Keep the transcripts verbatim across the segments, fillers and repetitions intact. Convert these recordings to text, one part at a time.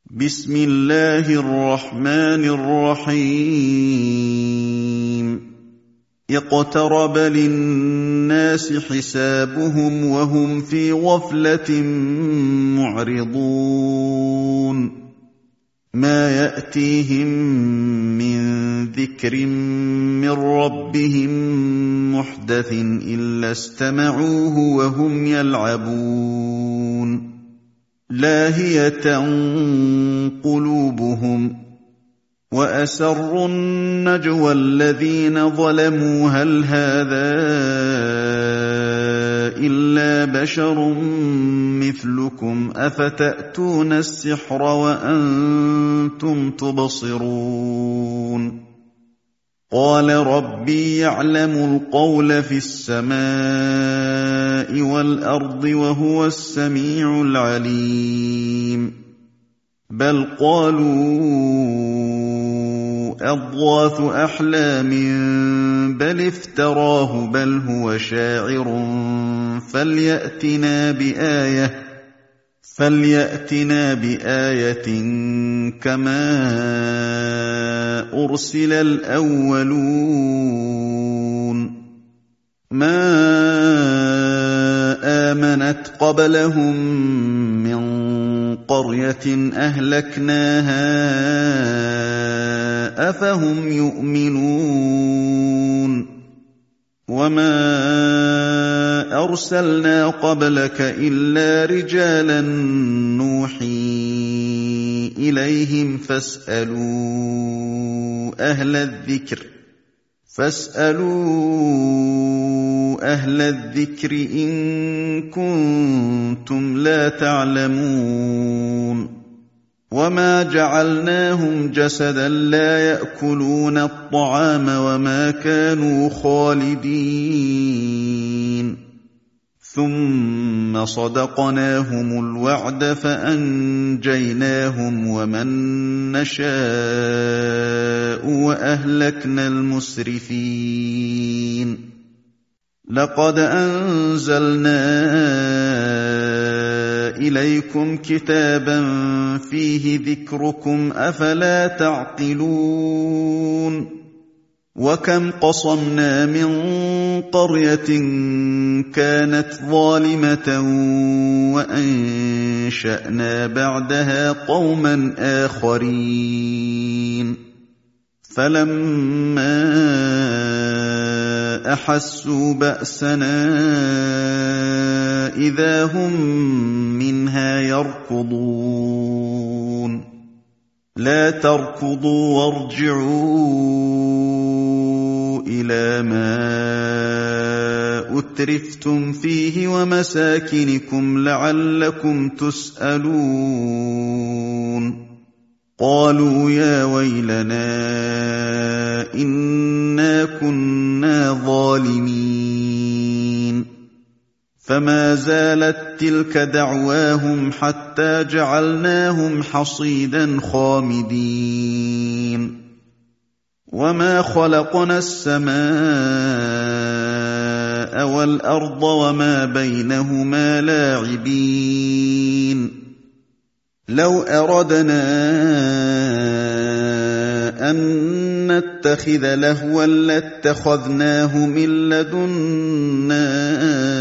بسم الله الرحمن الرحيم اقترب للناس حسابهم وهم في غفلة معرضون ما يأتيهم من ذكر من ربهم محدث إلا استمعوه وهم يلعبون لاهية قلوبهم وأسروا النجوى الذين ظلموا هل هذا إلا بشر مثلكم أفتأتون السحر وأنتم تبصرون قال ربي يعلم القول في السماء والأرض وهو السميع العليم بل قالوا أضغاث أحلام بل افتراه بل هو شاعر فليأتنا بآية فليأتنا بآية كما أرسل الأولون ما آمنت قبلهم من قرية أهلكناها أفهم يؤمنون وما أرسلنا قبلك إلا رجالا نوحي إليهم فاسألوا أهل الذكر فاسألوا أهل الذكر إن كنتم لا تعلمون وما جعلناهم جسدا لا يأكلون الطعام وما كانوا خالدين ثم صدقناهم الوعد فأنجيناهم ومن نشاء وأهلكنا المسرفين لقد أنزلنا إليكم كتابا فيه ذكركم أفلا تعقلون وكم قصمنا من قرية كانت ظالمة وأنشأنا بعدها قوما آخرين فلما أحسوا بأسنا إذا هم منها يركضون لا تركضوا وارجعوا إلى ما أترفتم فيه ومساكنكم لعلكم تسألون قالوا يا ويلنا إنا كنا ظالمين فما زالت تلك دعواهم حتى جعلناهم حصيدا خامدين وما خلقنا السماء والأرض وما بينهما لاعبين لو أردنا أن نتخذ لهوا لاتخذناه من لدنا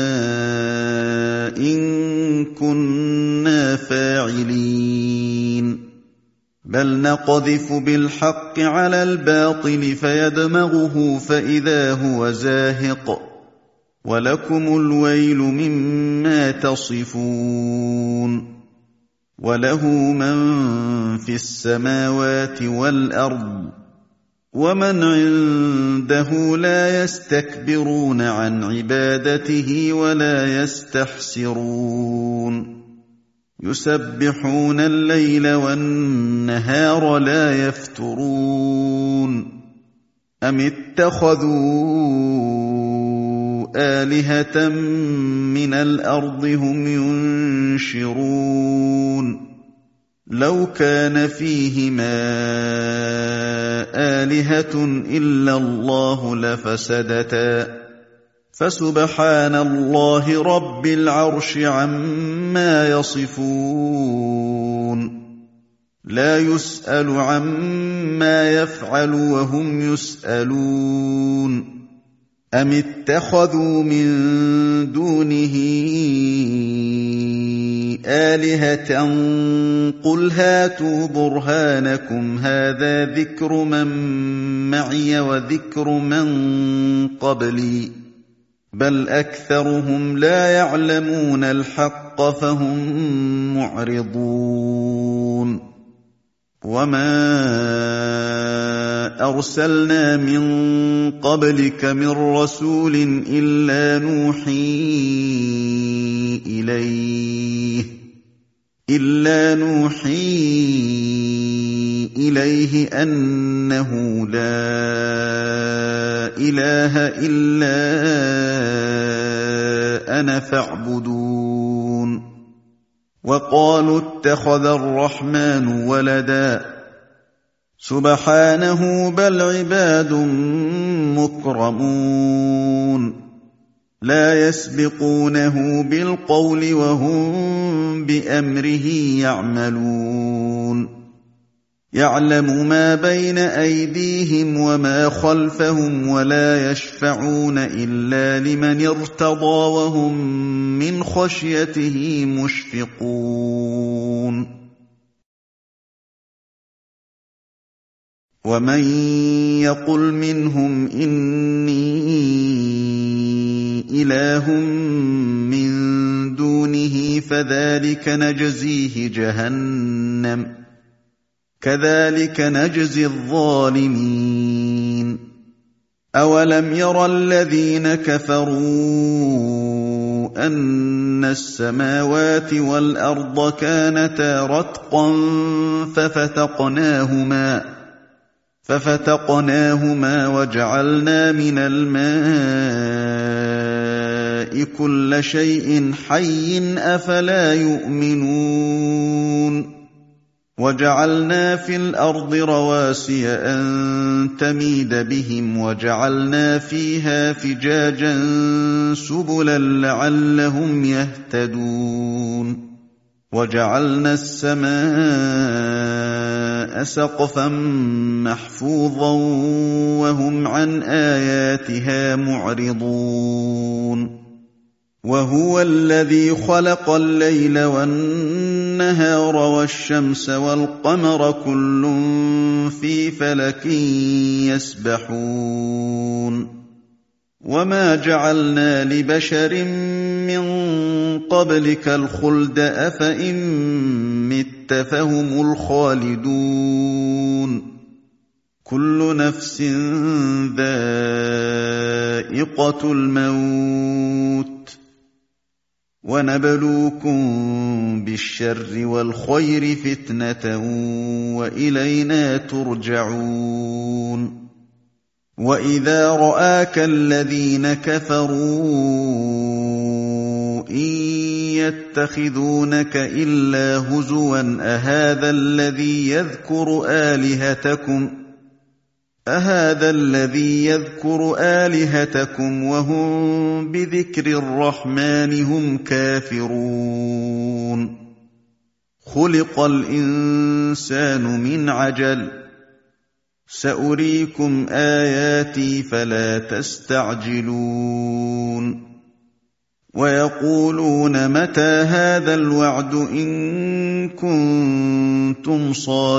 إن كنا فاعلين بل نقذف بالحق على الباطل فيدمغه فإذا هو زاهق ولكم الويل مما تصفون وله من في السماوات والأرض ومن عنده لا يستكبرون عن عبادته ولا يستحسرون يسبحون الليل والنهار لا يفترون أم اتخذوا آلهة من الأرض هم ينشرون لو كان فيهما آلهة إلا الله لفسدتا فسبحان الله رب العرش عما يصفون لا يسأل عما يفعل وهم يسألون أم اتخذوا من دونه آلهة قل هاتوا برهانكم هذا ذكر من معي وذكر من قبلي بل أكثرهم لا يعلمون الحق فهم معرضون وما أرسلنا من قبلك من رسول إلا نوحي إليه إلا نوحي إليه أنه لا إله إلا أنا فاعبدون وقالوا اتخذ الرحمن ولدا سبحانه بل عباد مكرمون لا يسبقونه بالقول وهم بأمره يعملون يعلم ما بين أيديهم وما خلفهم ولا يشفعون إلا لمن ارتضى وهم من خشيته مشفقون ومن يقل منهم إني إله من دونه فذلك نجزيه جهنم كذلك نجزي الظالمين أولم ير الذين كفروا أن السماوات والأرض كانتا رتقا ففتقناهما ففتقناهما وجعلنا من الماء كل شيء حي أفلا يؤمنون وجعلنا في الأرض رواسي أن تميد بهم وجعلنا فيها فجاجا سبلا لعلهم يهتدون وجعلنا السماء سقفا محفوظا وهم عن آياتها معرضون وهو الذي خلق الليل والنهار والشمس والقمر كل في فلك يسبحون وما جعلنا لبشر من قبلك الخلد أفإن مت فهم الخالدون كل نفس ذائقة الموت ونبلوكم بالشر والخير فتنة وإلينا ترجعون وإذا رآك الذين كفروا إن يتخذونك إلا هزوا أهذا الذي يذكر آلهتكم أهذا الذي يذكر آلهتكم وهم بذكر الرحمن هم كافرون خلق الإنسان من عجل سأريكم آياتي فلا تستعجلون ويقولون متى هذا الوعد إن كنتم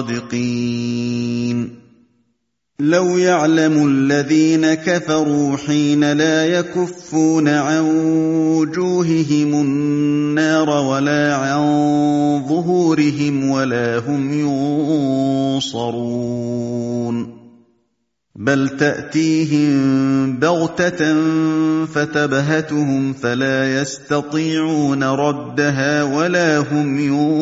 صادقين لو يعلم الذين كفروا حين لا يكفون عن وجوههم النار ولا عن ظهورهم ولا هم ينصرون بل تأتيهم بغتة فتبهتهم فلا يستطيعون ردها ولا هم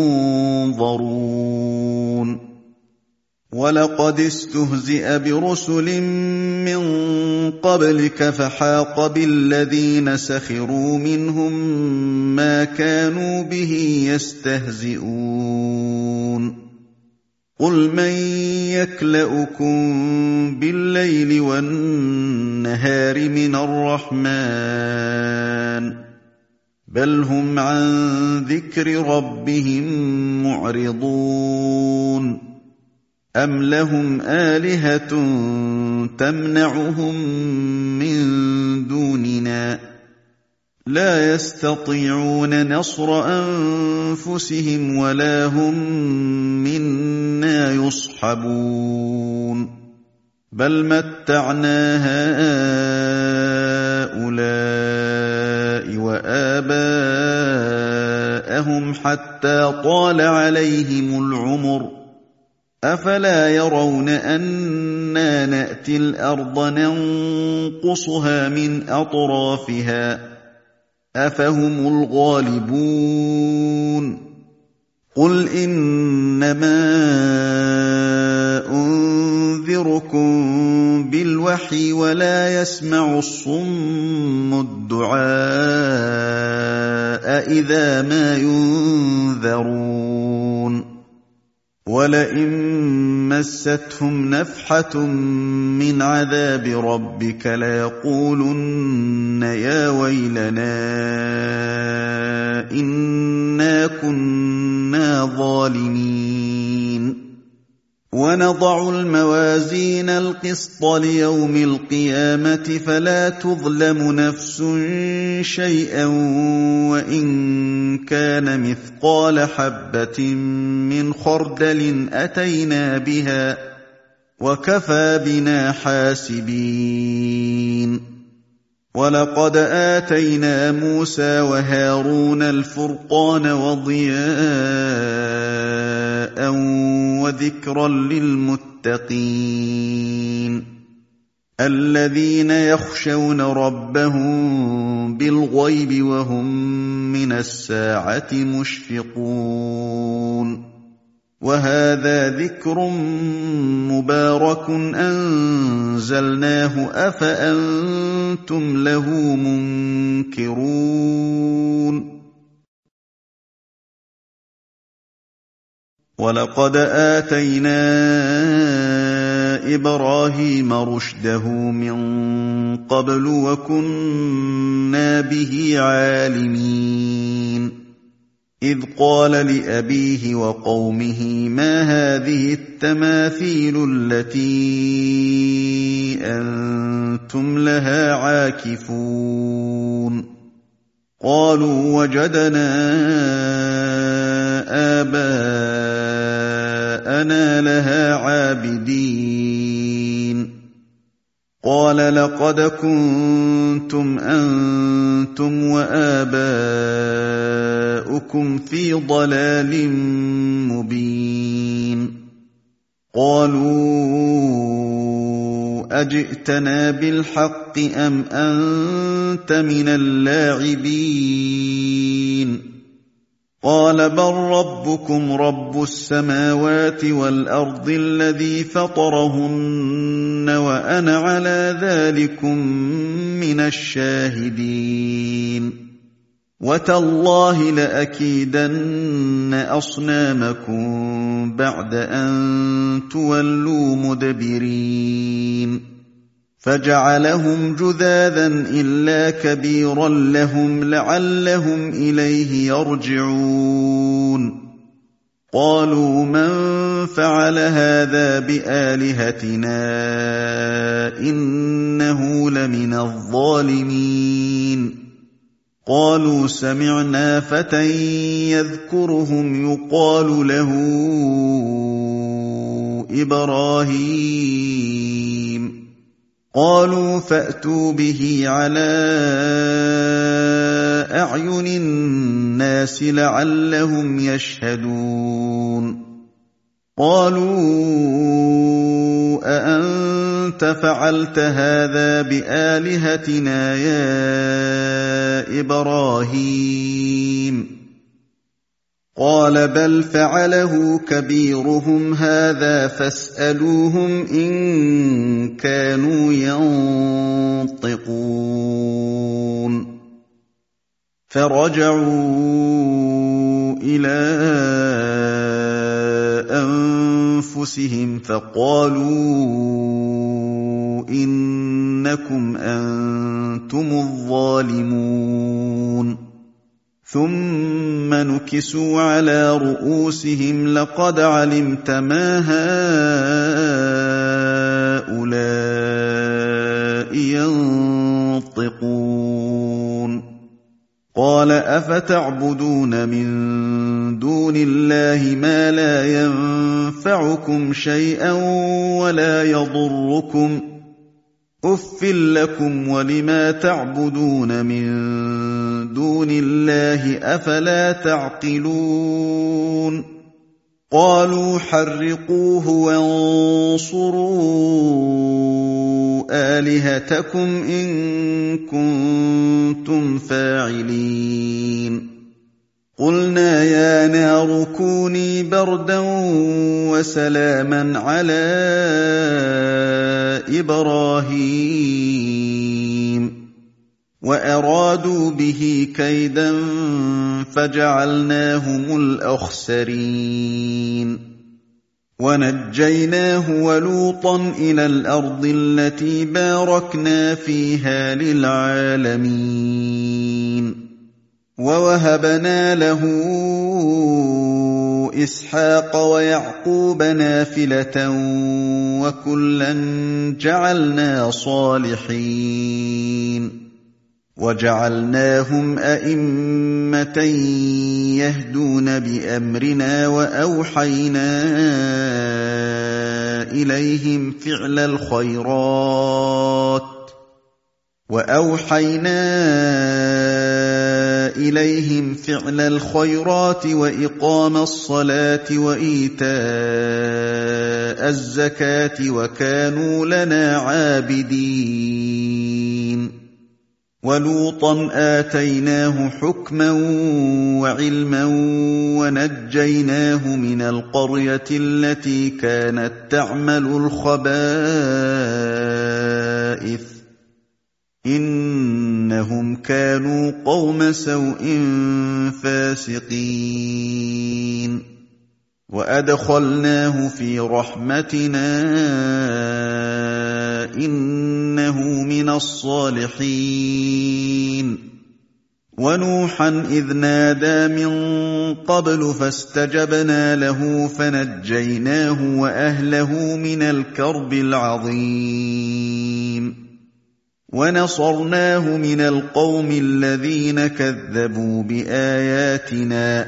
ينظرون ولقد استهزئ برسل من قبلك فحاق بالذين سخروا منهم ما كانوا به يستهزئون قل من يكلؤكم بالليل والنهار من الرحمن بل هم عن ذكر ربهم معرضون أم لهم آلهة تمنعهم من دوننا لا يستطيعون نصر أنفسهم ولا هم منا يصحبون بل متعنا هؤلاء وآباءهم حتى طال عليهم العمر أفلا يرون أنا نأتي الأرض ننقصها من أطرافها أفهم الغالبون قل إنما أنذركم بالوحي ولا يسمع الصم الدعاء إذا ما ينذرون ولئن مستهم نفحة من عذاب ربك ليقولن يا ويلنا إنا كنا ظالمين ونضع الموازين القسط ليوم القيامة فلا تظلم نفس شيئا وإن كان مثقال حبة من خردل أتينا بها وكفى بنا حاسبين ولقد آتينا موسى وهارون الفرقان وضياء وذكرا للمتقين الذين يخشون ربهم بالغيب وهم من الساعة مشفقون وهذا ذكر مبارك أنزلناه أفأنتم له منكرون ولقد آتينا إبراهيم رشده من قبل وكنا به عالمين إذ قال لأبيه وقومه ما هذه التماثيل التي أنتم لها عاكفون قالوا وجدنا آباءنا لها عابدين قال لقد كنتم أنتم وآباؤكم في ضلال مبين قالوا أجئتنا بالحق أم أنت من اللاعبين قال بل ربكم رب السماوات والأرض الذي فطرهن وأنا على ذلكم من الشاهدين وتالله لأكيدن أصنامكم بعد أن تولوا مدبرين فجعلهم جذاذا إلا كبيرا لهم لعلهم إليه يرجعون قالوا من فعل هذا بآلهتنا إنه لمن الظالمين قالوا سمعنا فتى يذكرهم يقال له إبراهيم قالوا فأتوا به على أعين الناس لعلهم يشهدون قالوا أأنت فعلت هذا بآلهتنا يا إبراهيم قال بل فعله كبيرهم هذا فاسألوهم إن كانوا ينطقون فرجعوا إلى أنفسهم فقالوا إنكم أنتم الظالمون ثم نكسوا على رؤوسهم لقد علمت ما هؤلاء ينطقون قال أفتعبدون من دون الله ما لا ينفعكم شيئا ولا يضركم أُفٍّ لكم ولما تعبدون من دون الله أفلا تعقلون قالوا حرقوه وانصروا آلهتكم إن كنتم فاعلين قلنا يا نار كوني بردا وسلاما على إبراهيم وأرادوا به كيدا فجعلناهم الأخسرين ونجيناه ولوطا إلى الأرض التي باركنا فيها للعالمين ووهبنا له إسحاق ويعقوب نافلة وكلا جعلنا صالحين وجعلناهم أئمة يهدون بأمرنا وأوحينا إليهم فعل الخيرات وأوحينا إليهم فعل الخيرات وإقام الصلاة وإيتاء الزكاة وكانوا لنا عابدين ولوطا آتيناه حكما وعلما ونجيناه من القرية التي كانت تعمل الخبائث إنهم كانوا قوم سوء فاسقين وأدخلناه في رحمتنا إنه من الصالحين ونوحا إذ نادى من قبل فاستجبنا له فنجيناه وأهله من الكرب العظيم ونصرناه من القوم الذين كذبوا بآياتنا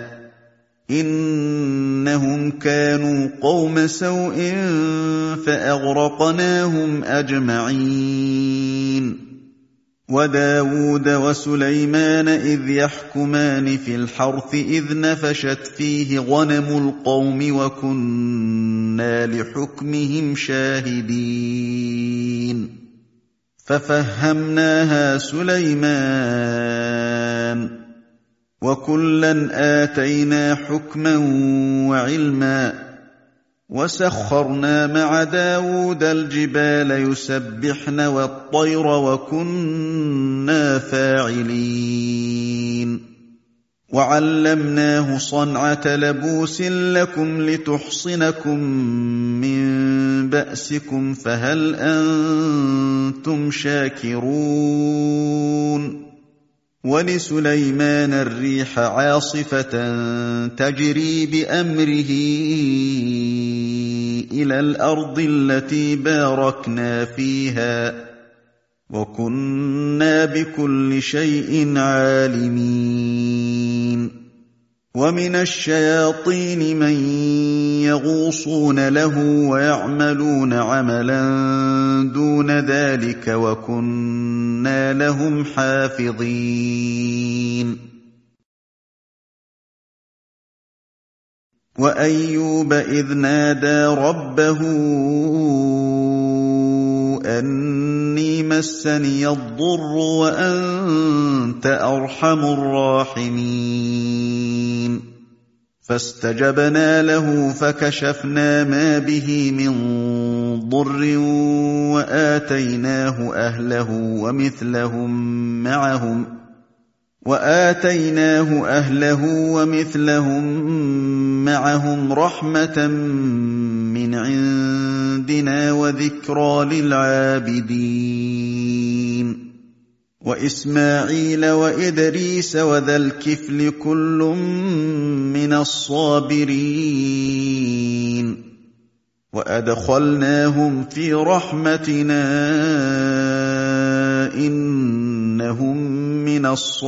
إنهم كانوا قوم سوء فأغرقناهم أجمعين وداود وسليمان إذ يحكمان في الحرث إذ نفشت فيه غنم القوم وكنا لحكمهم شاهدين ففهمناها سليمان وكلا آتينا حكما وعلما وسخرنا مع داود الجبال يسبحن والطير وكنا فاعلين وعلمناه صنعة لبوس لكم لتحصنكم من بأسكم فهل أنتم شاكرون ولسليمان الريح عاصفة تجري بأمره إلى الأرض التي باركنا فيها وكنا بكل شيء عالمين ومن الشياطين من يغوصون له ويعملون عملا دون ذلك وكنا لهم حافظين وأيوب إذ نادى ربه أني مسني الضر وأنت أرحم الراحمين فاستجبنا له فكشفنا ما به من ضر وآتيناه أهله ومثلهم معهم وآتيناه أهله ومثلهم معهم رحمة من عندنا وذكرى للعابدين وإسماعيل وإدريس وذا الكفل كل من الصابرين وأدخلناهم في رحمتنا إنهم من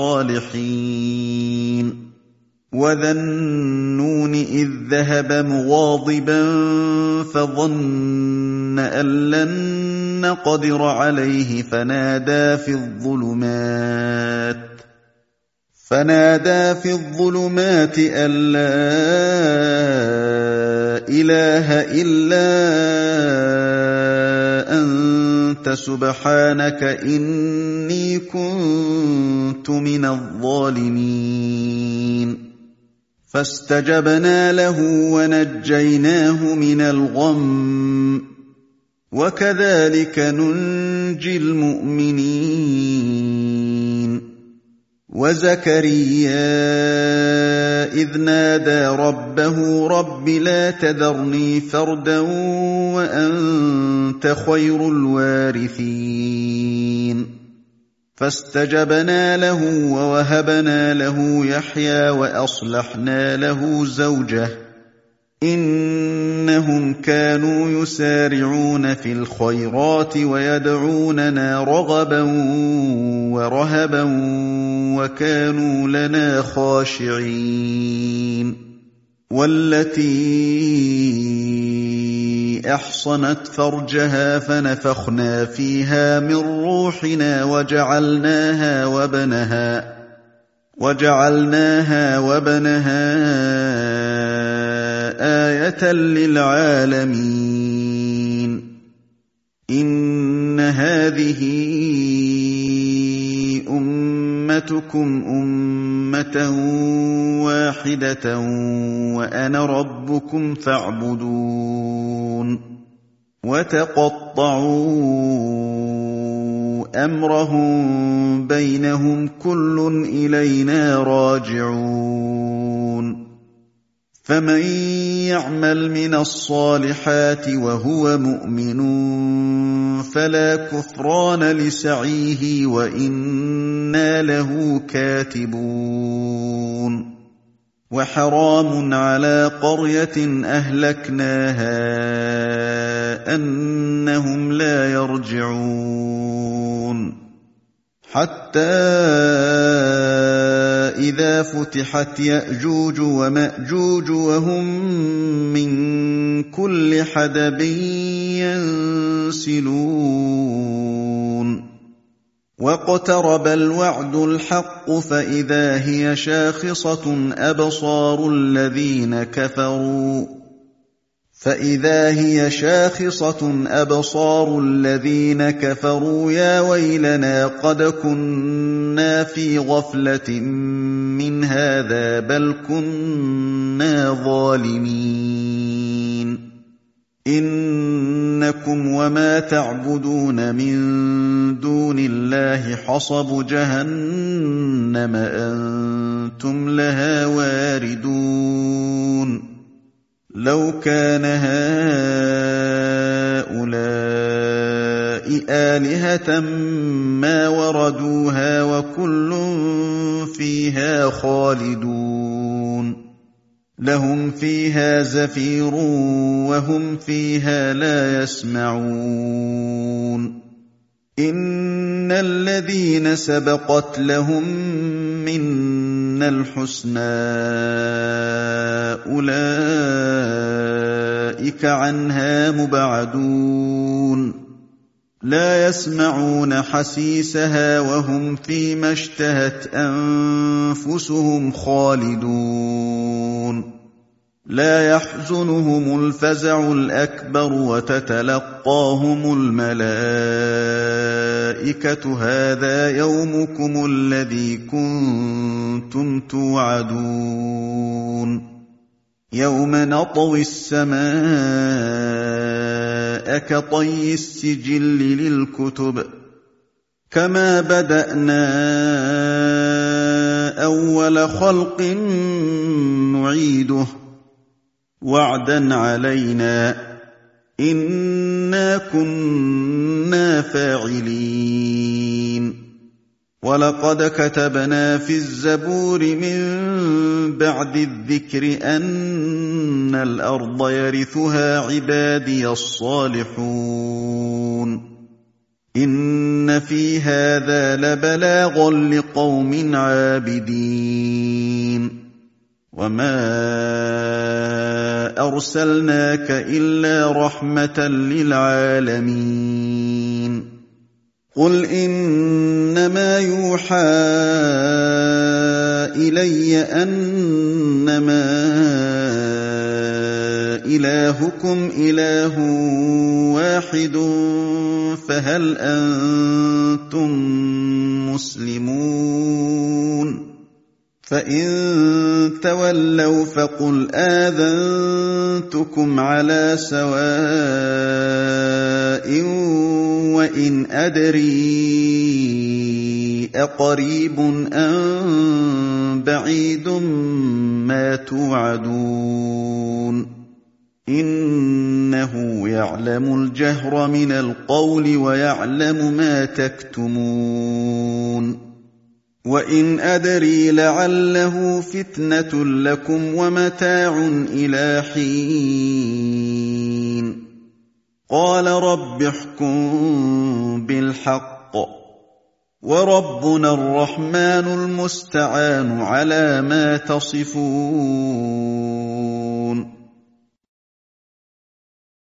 الصالحين وذا النون إذ ذهب مغاضبا فظن أن لن نقدر عليه فنادى في الظلمات فنادى في الظلمات أن لا إله إلا أنت سبحانك إني كنت من الظالمين فاستجبنا له ونجيناه من الغم وكذلك ننجي المؤمنين وزكريا إذ نادى ربه رب لا تذرني فردا وأنت خير الوارثين فاستجبنا له ووهبنا له يحيى وأصلحنا له زوجه إنهم كانوا يسارعون في الخيرات ويدعوننا رغبا ورهبا وكانوا لنا خاشعين والتي أحصنت فرجها فنفخنا فيها من روحنا وجعلناها وبنها وجعلناها وبنها آية للعالمين إن هذه أمتكم أمة واحدة وأنا ربكم فاعبدون وتقطعوا أمرهم بينهم كل إلينا راجعون فمن يعمل من الصالحات وهو مؤمن فلا كفران لسعيه وإنا له كاتبون وحرام على قرية أهلكناها أنهم لا يرجعون حتى إذا فتحت يأجوج ومأجوج وهم من كل حدب ينسلون واقترب الوعد الحق فإذا هي شاخصة أبصار الذين كفروا فإذا هي شاخصة أبصار الذين كفروا يا ويلنا قد كنا في غفلة من هذا بل كنا ظالمين إنكم وما تعبدون من دون الله حصب جهنم أنتم لها واردون لو كان هؤلاء آلهة ما وردوها وكل فيها خالدون لهم فيها زفير وهم فيها لا يسمعون إن الذين سبقت لهم منا الحسنى أولئك عنها مبعدون لا يسمعون حسيسها وهم فيما اشتهت أنفسهم خالدون لا يحزنهم الفزع الأكبر وتتلقاهم الملائكة هذا يومكم الذي كنتم توعدون يوم نطوي السماء كطي السجل للكتب كما بدأنا أول خلق نعيده وعدا علينا إنا كنا فاعلين وَلَقَدْ كَتَبْنَا فِي الزَّبُورِ مِن بَعْدِ الذِّكْرِ أَنَّ الْأَرْضَ يَرِثُهَا عِبَادِيَ الصَّالِحُونَ إِنَّ فِي هَٰذَا لَبَلَاغًا لِّقَوْمٍ عَابِدِينَ وَمَا أَرْسَلْنَاكَ إِلَّا رَحْمَةً لِّلْعَالَمِينَ قُلْ إِنَّمَا يُوحَىٰ إِلَيَّ أَنَّمَا إِلَٰهُكُمْ إِلَٰهٌ وَاحِدٌ فَهَلْ أَنتُم مُّسْلِمُونَ فَإِن تَوَلَّوْا فَقُلْ آذَنتُكُمْ عَلَىٰ سَوَاءٍ وَإِنْ أَدْرِي أَقَرِيبٌ أَم بَعِيدٌ مَّا تُوعَدُونَ إِنَّهُ يَعْلَمُ الْجَهْرَ مِنَ الْقَوْلِ وَيَعْلَمُ مَا تَكْتُمُونَ وَإِنْ أَدْرِي لَعَلَّهُ فِتْنَةٌ لَّكُمْ وَمَتَاعٌ إِلَىٰ حِينٍ قَالَ رَبِّ احْكُم بِالْحَقِّ وَرَبُّنَا الرَّحْمَٰنُ الْمُسْتَعَانُ عَلَىٰ مَا تَصِفُونَ